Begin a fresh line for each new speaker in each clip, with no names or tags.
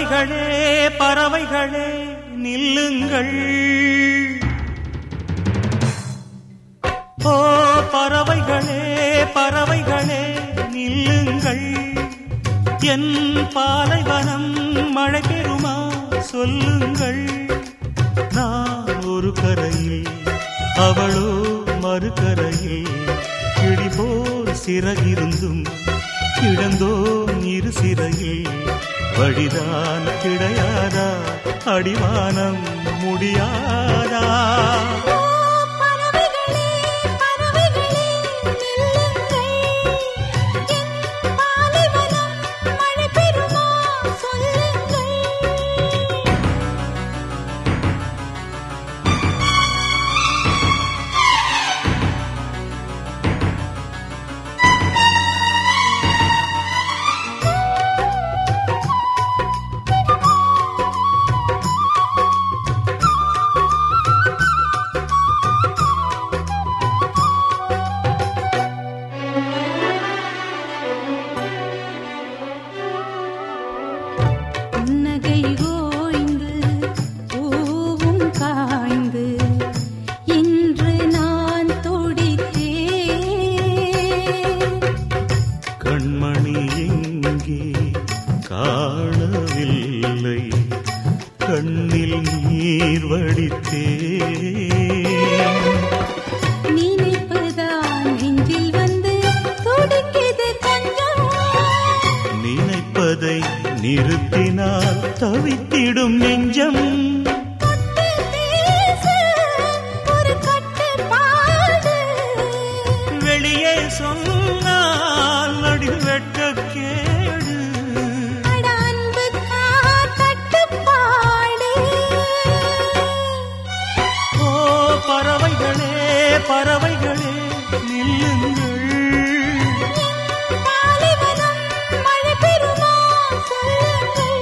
பறவைகளே பறவைகளே நில்லுங்கள். ஓ பறவைகளே பறவைகளே நில்லுங்கள். என் பாலைவனம் மழை பெறுமா சொல்லுங்கள். நான் ஒரு கரையில் அவளோ மறுகரையில் கிழிபோல் சிறகிருந்தும் கிடந்தோம் இரு சிறையில். வழிதான் கிடையாதா அடிவானம் முடியாதா? காணவில்லை கண்ணில் நீர் வடித்தே.
நினைப்பதான் நெஞ்சில் வந்து துடிக்குது கொஞ்சம்.
நினைப்பதை நிறுத்தினால் தவித்திடும் நெஞ்சம். வெளியே சொன்னால் நடி வெட்டக்கே. பறவைகளே பறவைகளே நில்லுங்கள்.
மழை பெறுமா சொல்லுங்கள்.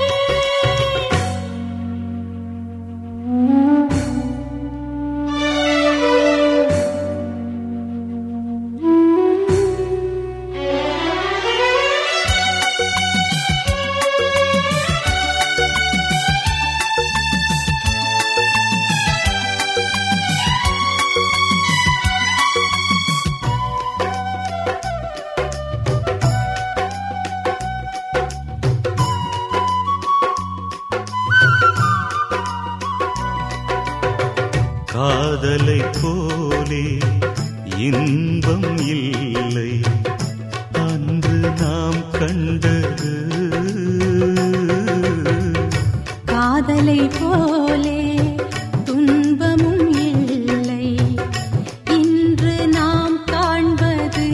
காதலை போலே இன்பம் இல்லை அன்று நாம் கண்டது.
காதலை போலே துன்பமும் இல்லை இன்று நாம் காண்பது.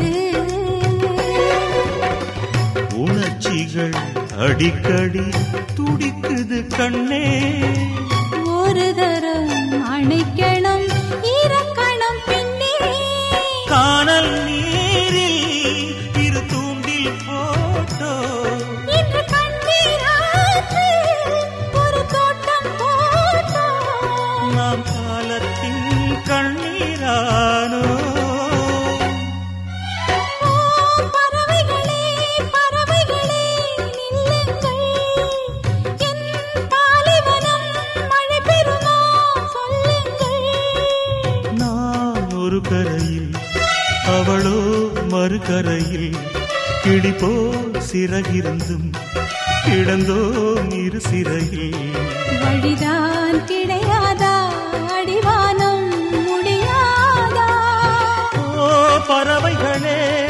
உணர்ச்சிகள் அடிக்கடி துடிக்குது கண்ணே.
ஒரு தரம் அணைக்கணும் இறக்கணும் பின்னே.
காணல் நீரில் இரு தூண்டில் போட்டோ.
இன்று கண்ணீராற்று ஒரு தோட்டம் போட்டோ.
நாம் காலத்தின் கண்ணீரானோ.
பறவைகளே பறவைகளே நில்லுங்கள். என் பாலைவனம் மழை பெறுமா சொல்லுங்கள்.
நான் ஒரு கரையில் அவளோ மறுகரையில் கிழிபோல் சிறகிருந்தும் கிடந்தோம் இரு சிறையில்.
வழிதான் கிடையாதா அடிவானம் முடியாதா?
ஓ பறவைகளே